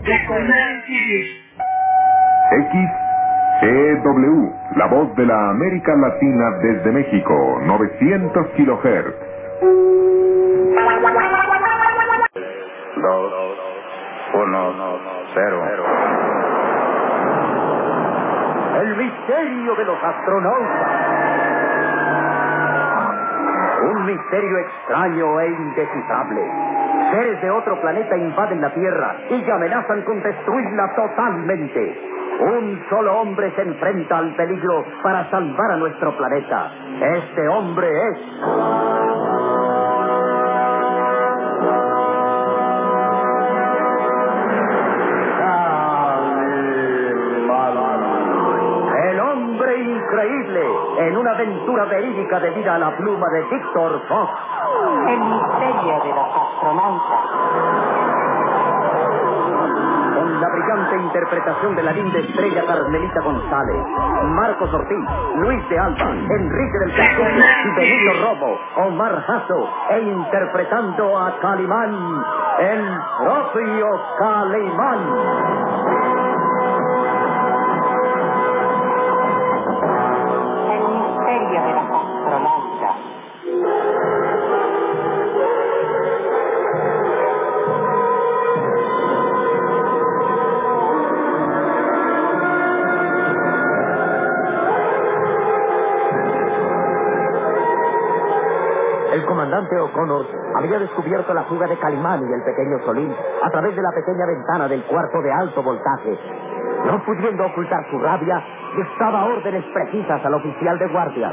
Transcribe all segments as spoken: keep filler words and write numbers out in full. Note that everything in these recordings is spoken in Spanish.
X E W, la voz de la América Latina desde México, novecientos kilohertz. Dos, uno, cero. El misterio de los astronautas. Un misterio extraño e indescifrable. Seres de otro planeta invaden la Tierra y amenazan con destruirla totalmente. Un solo hombre se enfrenta al peligro para salvar a nuestro planeta. Este hombre es... el hombre increíble, en una aventura verídica debida a la pluma de Víctor Fox. El misterio de los astronautas. Con la brillante interpretación de la linda estrella Carmelita González, Marcos Ortiz, Luis de Alba, Enrique del Castillo, Benito Robo, Omar Jasso, e interpretando a Calimán, el propio Calimán. El comandante O'Connor había descubierto la fuga de Calimán y el pequeño Solín a través de la pequeña ventana del cuarto de alto voltaje. No pudiendo ocultar su rabia, dictaba órdenes precisas al oficial de guardia.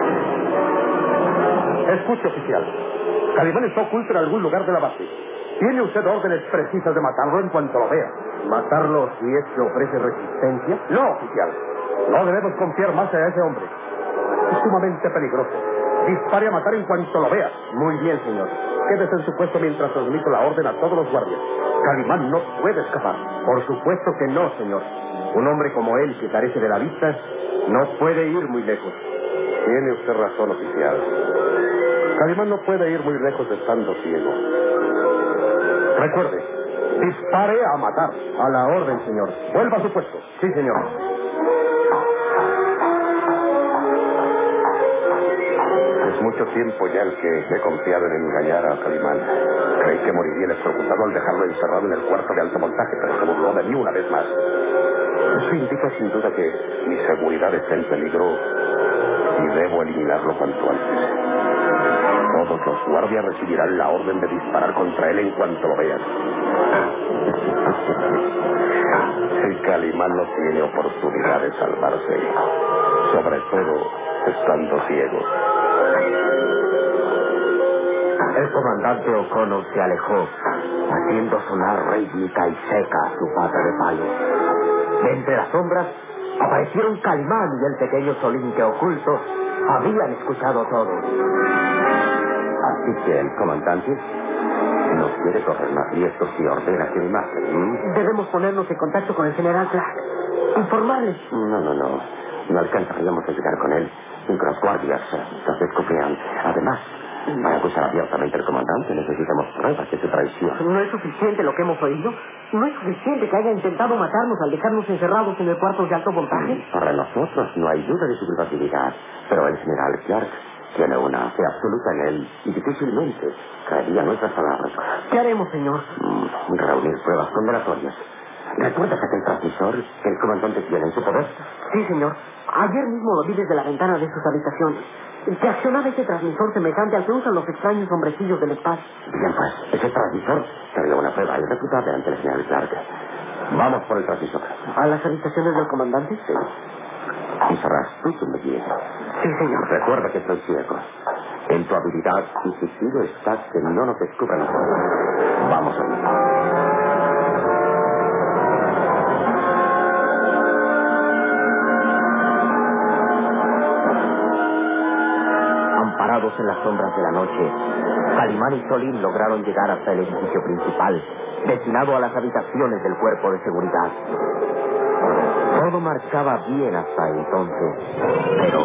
Escuche, oficial. Calimán está oculto en algún lugar de la base. ¿Tiene usted órdenes precisas de matarlo en cuanto lo vea? ¿Matarlo si es que ofrece resistencia? No, oficial. No debemos confiar más en ese hombre. Es sumamente peligroso. Dispare a matar en cuanto lo vea. Muy bien, señor. Quédese en su puesto mientras transmito la orden a todos los guardias. Calimán no puede escapar. Por supuesto que no, señor. Un hombre como él, que carece de la vista, no puede ir muy lejos. Tiene usted razón, oficial. Calimán no puede ir muy lejos estando ciego. Recuerde, dispare a matar. A la orden, señor. Vuelva a su puesto. Sí, señor. Es mucho tiempo ya el que he confiado en engañar a Calimán. Creí que moriría electrocutado al dejarlo encerrado en el cuarto de alto voltaje, pero se burló de mí una vez más. Eso indica sin duda que mi seguridad está en peligro y debo eliminarlo cuanto antes. Todos los guardias recibirán la orden de disparar contra él en cuanto lo vean. El Calimán no tiene oportunidad de salvarse, sobre todo estando ciego. El comandante O'Connor se alejó, haciendo sonar rítmica y seca su pata de palo. De entre las sombras aparecieron Calimán y el pequeño Solín, que ocultos habían escuchado todo. Así que el comandante no quiere correr más riesgos y ordena que me maten. ¿Mm? Debemos ponernos en contacto con el general Clark. Informarles. No, no, no. No alcanzaríamos a llegar con él sin que los guardias nos descubrieran. Además, para acusar abiertamente al comandante necesitamos pruebas de su traición. ¿No es suficiente lo que hemos oído? ¿No es suficiente que haya intentado matarnos al dejarnos encerrados en el cuarto de alto voltaje? Para nosotros no hay duda de su culpabilidad, pero el general Clark tiene una fe absoluta en él y difícilmente creería nuestras palabras. ¿Qué haremos, señor? Mm, reunir pruebas condenatorias. ¿Recuerdas aquel transmisor que el comandante tiene en su poder? Sí, señor. Ayer mismo lo vi desde la ventana de sus habitaciones. Que accionaba ese transmisor semejante al que usan los extraños hombrecillos del espacio. Bien, pues, ese transmisor sería una prueba irrefutable ante el general Clark. Vamos por el transmisor. ¿A las habitaciones del comandante? Sí. Y serás tú quien me guíe. Sí, señor. Recuerda que soy ciego. En tu habilidad y sigilo está que no nos descubran. Vamos allí. Amparados en las sombras de la noche, Calimán y Solín lograron llegar hasta el edificio principal, destinado a las habitaciones del cuerpo de seguridad. Todo marchaba bien hasta entonces, pero...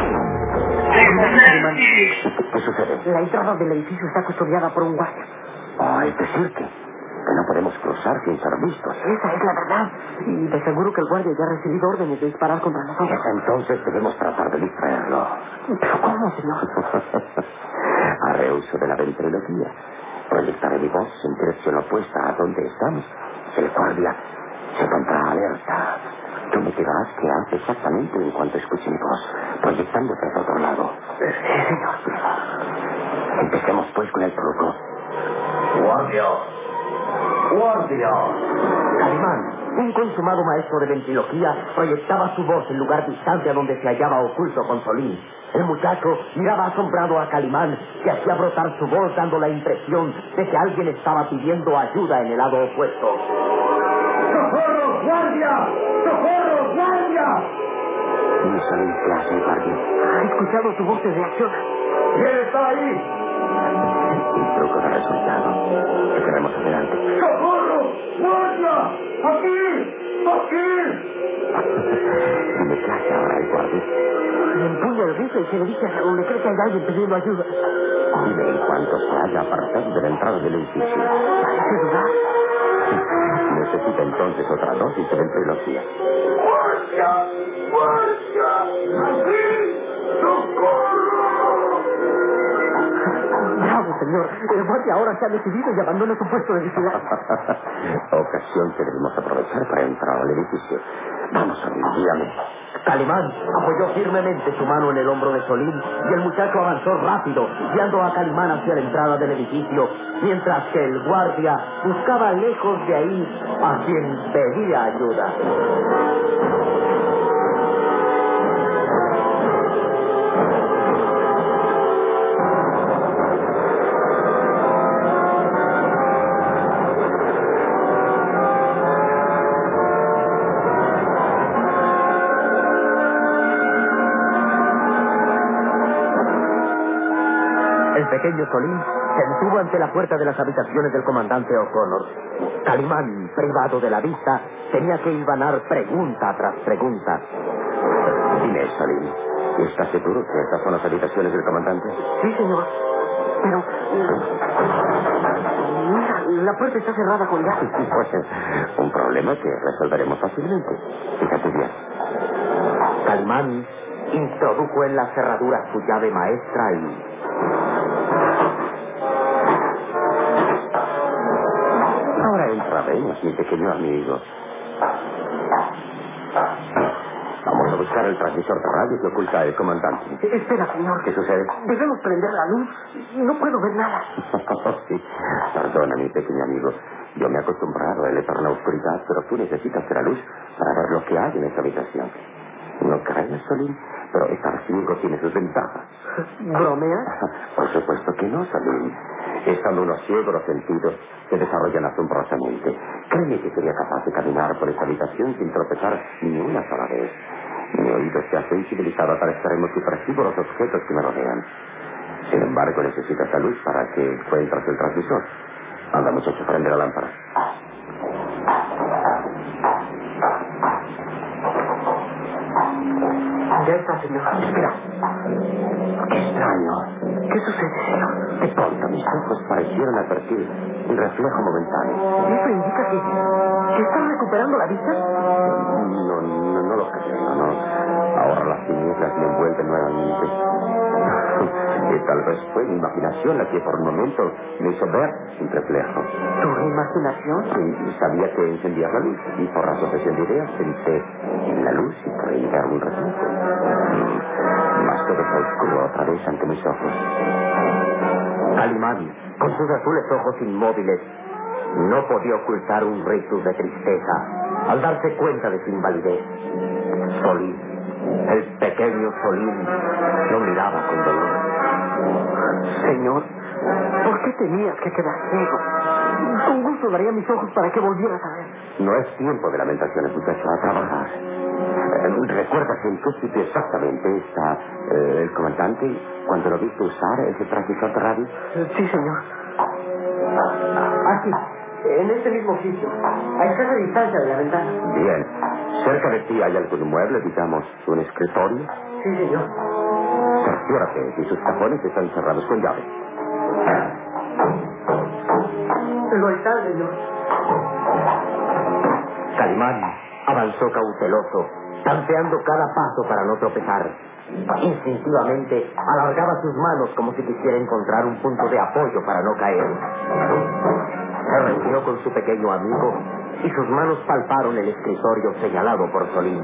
Calimán. ¿Qué sucede? La entrada del edificio está custodiada por un guardia. Oh, es decir que, que no podemos cruzar sin ser vistos. Esa es la verdad. Y te aseguro que el guardia ya ha recibido órdenes de disparar contra nosotros. Pues entonces debemos tratar de distraerlo. ¿Pero cómo, señor? Haré uso de la ventriloquía. Proyectaré mi voz en dirección opuesta a donde estamos. El guardia se pondrá alerta. Tú me dirás qué hace exactamente en cuanto escuche mi voz, proyectándote hacia otro lado. Sí, señor. Empecemos pues con el truco. ¡Guardia! ¡Guardia! Calimán, un consumado maestro de ventriloquía, proyectaba su voz en lugar distante a donde se hallaba oculto con Solín. El muchacho miraba asombrado a Calimán, que hacía brotar su voz dando la impresión de que alguien estaba pidiendo ayuda en el lado opuesto. ¡Socorro, guardia! ¡Socorro, guardia! ¿Y Solín qué hace, guardia? Ha escuchado tu voz de reacción. ¿Quién está ahí? El truco da resultado. Seguiremos adelante. ¡Socorro! ¡Guardia! ¡Aquí! ¡Aquí! Dime qué hace ahora el guardia. Empuña el rifle y se dirige hacia donde cree que hay alguien pidiendo ayuda. Dime en cuanto se haya apartado de la entrada del edificio. Parece dudar. Necesita entonces otra dosis de ventriloquía. ¡Guardia! ¡Guardia! ¡Aquí! ¡Socorro! Bravo, señor. El guardia ahora se ha decidido y abandona su puesto de vigilancia. Ocasión que debemos aprovechar para entrar al edificio. Vamos, Solín, dígame. Calimán apoyó firmemente su mano en el hombro de Solín y el muchacho avanzó rápido, guiando a Calimán hacia la entrada del edificio, mientras que el guardia buscaba lejos de ahí a quien pedía ayuda. El pequeño Solín se detuvo ante la puerta de las habitaciones del comandante O'Connor. Calimán, privado de la vista, tenía que hilvanar pregunta tras pregunta. Dime, Solín, ¿estás seguro que estas son las habitaciones del comandante? Sí, señor. Pero... Mira, la puerta está cerrada con llave. Pues un problema que resolveremos fácilmente. Fíjate bien. Calimán introdujo en la cerradura su llave maestra y... Ahora entraremos, mi pequeño amigo. Vamos a buscar el transmisor de radio que oculta el comandante. Espera, señor. ¿Qué sucede? Debemos prender la luz. No puedo ver nada. Sí. Perdona, mi pequeño amigo. Yo me he acostumbrado a la eterna oscuridad, pero tú necesitas de la luz para ver lo que hay en esta habitación. ¿No crees, Solín? Pero estar ciego tiene sus ventajas. ¿Bromeas? Por supuesto que no, Solín. Estando uno ciego, los sentidos se desarrollan asombrosamente. Créeme que sería capaz de caminar por esta habitación sin tropezar ni una sola vez. Mi oído se ha sensibilizado a tal extremo que percibo los objetos que me rodean. Sin embargo, necesitas la luz para que encuentres el transmisor. Anda, muchacho, prende la lámpara. Ya está, señor. Espera. ¡Qué extraño! ¿Qué sucede, señor? De pronto mis ojos parecieron advertir un reflejo momentáneo. ¿Eso indica que... que están recuperando la vista? No, no, no lo creo, no. Ahora las tinieblas me envuelven nuevamente. Y tal vez fue mi imaginación la que por un momento me hizo ver un reflejo. ¿Tu imaginación? Y sabía que encendía la luz y por asociación de ideas pensé en la luz y creí ver un reflejo. Mas todo fue oscuro otra vez ante mis ojos. Calimán, con sus azules ojos inmóviles, no podía ocultar un rictus de tristeza al darse cuenta de su invalidez. Solín, el pequeño Solín, lo miraba con dolor. Señor, ¿por qué tenías que quedar ciego? Con gusto daría mis ojos para que volvieras a ver. No es tiempo de lamentaciones, muchacho, a trabajar. Eh, ¿Recuerdas en qué sitio exactamente está eh, el comandante cuando lo viste usar ese transmisor de radio? Sí, señor. Aquí, en este mismo sitio, a escasa distancia de la ventana. Bien. ¿Cerca de ti hay algún mueble, digamos, un escritorio? Sí, señor. Cerciórate si sus cajones están cerrados con llave. señor. Calimán avanzó cauteloso, tanteando cada paso para no tropezar. Instintivamente alargaba sus manos como si quisiera encontrar un punto de apoyo para no caer. Se reunió con su pequeño amigo y sus manos palparon el escritorio señalado por Solín.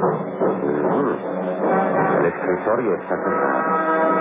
El escritorio está cerrado.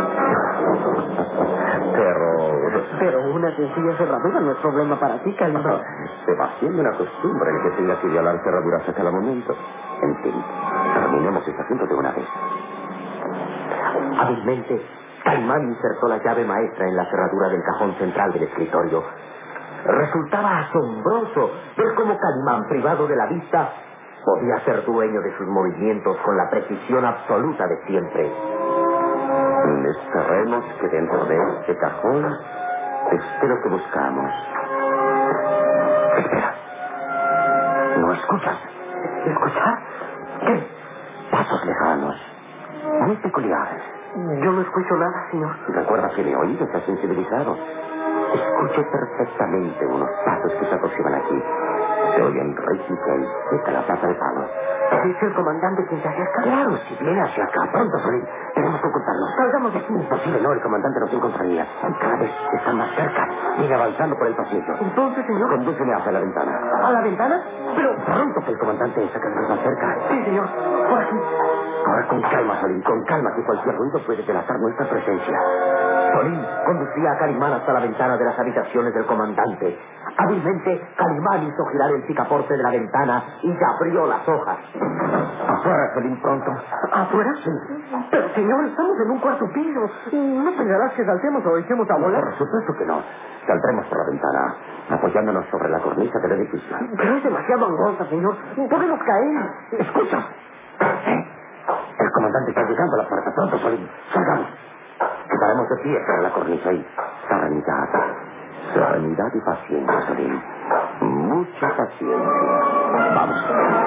Pero... Pero una sencilla cerradura no es problema para ti, Calimán. Se va haciendo una costumbre el que tenga que violar cerraduras a cada momento. En fin, terminemos este asunto de una vez. Hábilmente, Calimán insertó la llave maestra en la cerradura del cajón central del escritorio. Resultaba asombroso ver cómo Calimán, privado de la vista, podía ser dueño de sus movimientos con la precisión absoluta de siempre. Esperemos que dentro de este cajón esté lo que buscamos. Espera. ¿No escuchas? ¿Escuchar? ¿Qué? Pasos lejanos, muy peculiares. Yo no escucho nada, señor. Recuerda que mi oído está sensibilizado. Escucho perfectamente unos pasos que se aproximan aquí. Se oyen rítmica y seca la plaza de palo. ¿Es el comandante quien se acerca? Claro, si viene hacia acá. Pronto, Solín. Tenemos que ocultarnos. Salgamos de aquí. Imposible, no. El comandante nos encontraría. Y cada vez está más cerca. Viene avanzando por el pasillo. Entonces, señor... Condúceme hacia la ventana. ¿A la ventana? Pero... Pronto que el comandante está cada vez más cerca. Sí, señor. Por aquí. Ahora con calma, Solín. Con calma, que cualquier ruido puede delatar nuestra presencia. Solín conducía a Calimán hasta la ventana de las habitaciones del comandante. Hábilmente, Calimán hizo girar el picaporte de la ventana y ya abrió las hojas. Afuera, Solín, pronto. ¿Afuera? Sí. Pero, señor, estamos en un cuarto piso. ¿No pensarás que saltemos o echemos a volar? Por supuesto que no. Saldremos por la ventana, apoyándonos sobre la cornisa del edificio. Pero es demasiado angosta, señor. Podemos caer. Escucha. ¿Eh? El comandante está llegando a la puerta. Pronto, Solín. Salgamos. Quedaremos de pie sobre la cornisa y... Serenidad. Serenidad y paciencia, Solín. Mucha paciencia. Vamos.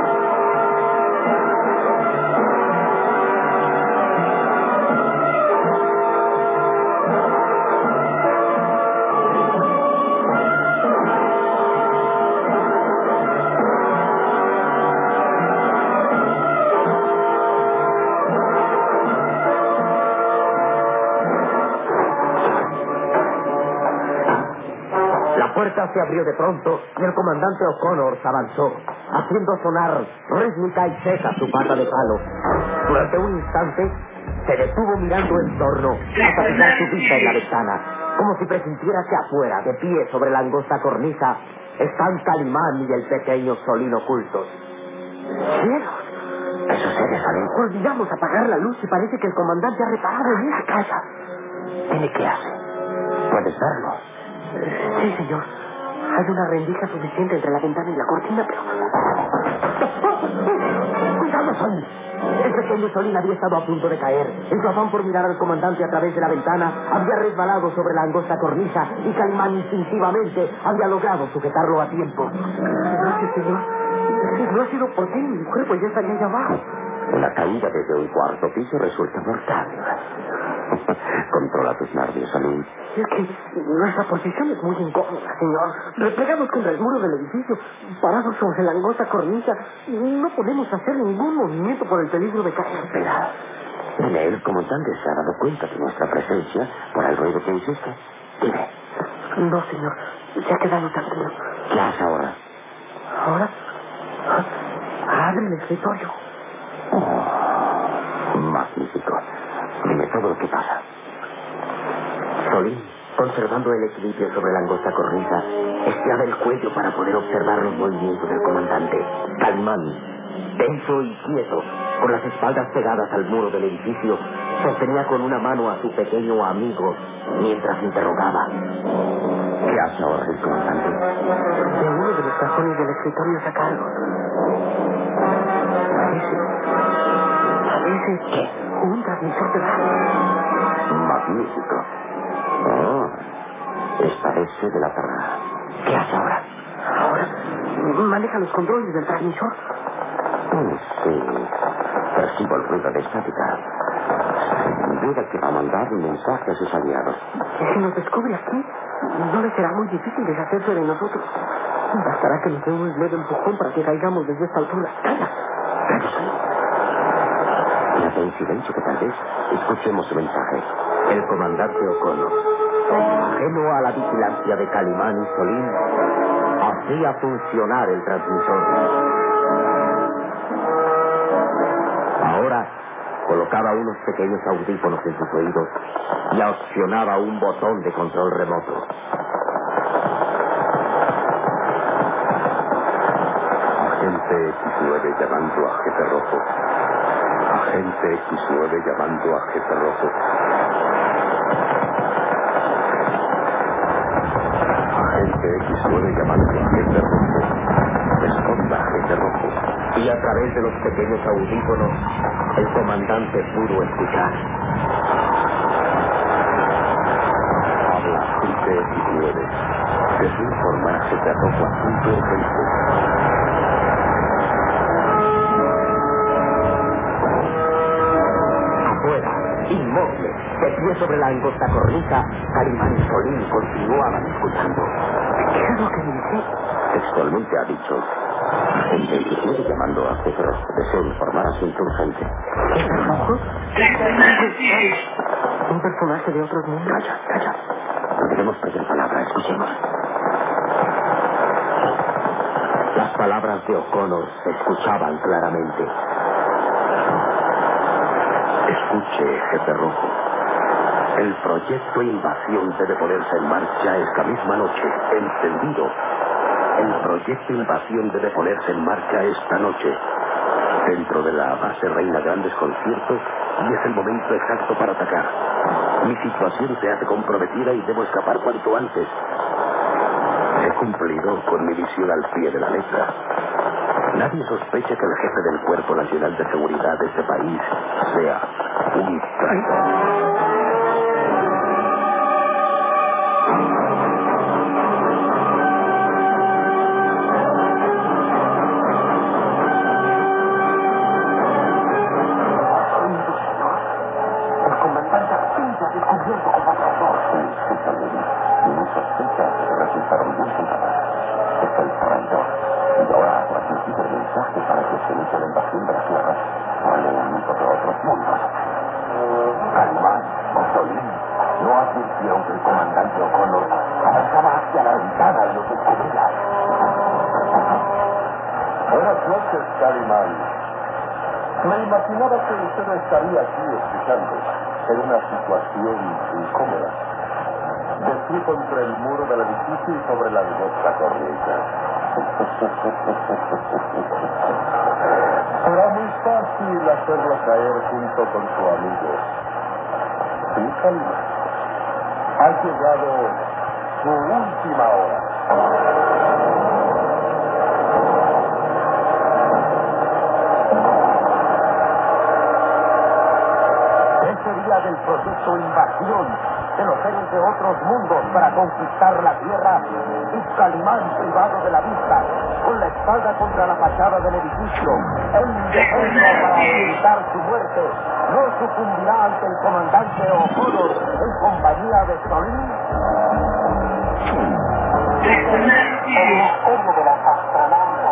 La puerta se abrió de pronto y el comandante O'Connor avanzó, haciendo sonar rítmica y seca su pata de palo. Durante un instante se detuvo mirando en torno hasta fijar su vista en la ventana, como si presintiera que afuera, de pie sobre la angosta cornisa, están Calimán y el pequeño Solín ocultos. ¡Cielos! ¿Qué sucede, Solín? Olvidamos apagar la luz y parece que el comandante ha reparado en esa casa. ¿Tiene qué hace? ¿Puedes verlo? Sí, señor. Hay una rendija suficiente entre la ventana y la cortina, pero... ¡Cuidado, Solín! El pequeño Solín había estado a punto de caer. En su afán por mirar al comandante a través de la ventana, había resbalado sobre la angosta cornisa y Calimán instintivamente había logrado sujetarlo a tiempo. Gracias, señor. Si no ha sido por ti, mi cuerpo ya estaría allá abajo. Una caída desde un cuarto piso resulta mortal. Controla tus nervios, Solín. Es que nuestra posición es muy incómoda, señor. Replegados contra el muro del edificio, parados sobre la angosta cornisa, no podemos hacer ningún movimiento por el peligro de caer. Espera. Dime, ¿el comandante se ha dado cuenta de nuestra presencia por el ruido que hiciste? Dime. No, señor. Se ha quedado tranquilo. ¿Qué haces ahora? ¿Ahora? Abre el escritorio. Oh, magnífico. Dime todo lo que pasa. Solín, conservando el equilibrio sobre la angosta cornisa, estiraba el cuello para poder observar los movimientos del comandante. Calimán, tenso y quieto, con las espaldas pegadas al muro del edificio, sostenía con una mano a su pequeño amigo mientras interrogaba. ¿Qué hace ahora el comandante? De uno de los cajones del escritorio sacaron. Parece... Parece que un transmisor de radio. Magnífico. Oh, esta vez sé de la parada. ¿Qué hace ahora? Ahora maneja los controles del transmisor. Mm, sí, percibo el ruido de estática. Recuerda que va a mandar un mensaje a sus aliados. ¿Y si nos descubre aquí? No le será muy difícil deshacerse de nosotros. Bastará que nos dé un leve empujón para que caigamos desde esta altura. ¡Calla! Quédate en silencio que tal vez escuchemos su mensaje. El comandante O'Connor, ajeno a la vigilancia de Calimán y Solín, hacía funcionar el transmisor. Ahora colocaba unos pequeños audífonos en sus oídos y accionaba un botón de control remoto. Agente X nueve llamando a Jefe Rojo. Agente X nueve llamando a Jefe Rojo. Agente X nueve llamando a Jefe Rojo. Responda, Jefe Rojo. Y a través de los pequeños audífonos, el comandante pudo escuchar. Habla Agente X nueve. Deseo informar a Jefe Rojo asunto urgente. Inmóvil, de pie sobre la angosta cornisa, Calimán y Solín continuaban escuchando. ¿Qué es lo que dice? Textualmente ha dicho: Agente X nueve llamando a Jefe Rojo. Deseo informar asunto urgente. ¿Jefe Rojo? ¿Un personaje de otros mundos? Calla, calla. No debemos perder palabra, escuchemos. Las palabras de O'Connor se escuchaban claramente. Escuche, Jefe Rojo. El proyecto Invasión debe ponerse en marcha esta misma noche. ¿Entendido? El proyecto Invasión debe ponerse en marcha esta noche. Dentro de la base reina grandes conciertos y es el momento exacto para atacar. Mi situación se hace comprometida y debo escapar cuanto antes. He cumplido con mi misión al pie de la letra. Nadie sospecha que el jefe del Cuerpo Nacional de Seguridad de este país sea un traidor. El comandante Arpilla ha descubierto como traidor. Sí, sí, Salvini. Y mis sospechas resultaron bien fundadas. Es el traidor. Y ahora ha transmitido el mensaje para que se inicie la invasión de la Tierra por el enemigo de otros mundos. Calimán, Solín, no advirtieron que el comandante O'Connor avanzaba hacia la ventana y los descubría. Buenas noches, Calimán. Me imaginaba que usted estaría aquí escuchando en una situación incómoda. De pie contra el muro del edificio y sobre la angosta cornisa. Será muy fácil hacerlo caer junto con su amigo. Sí, Calimán. Ha llegado su última hora. Día del proyecto Invasión de los seres de otros mundos para conquistar la Tierra y Calimán privado de la vista con la espalda contra la fachada del edificio en defensa para evitar su muerte no sucumbirá ante el comandante O'Connor en compañía de Solín. El misterio de las astronautas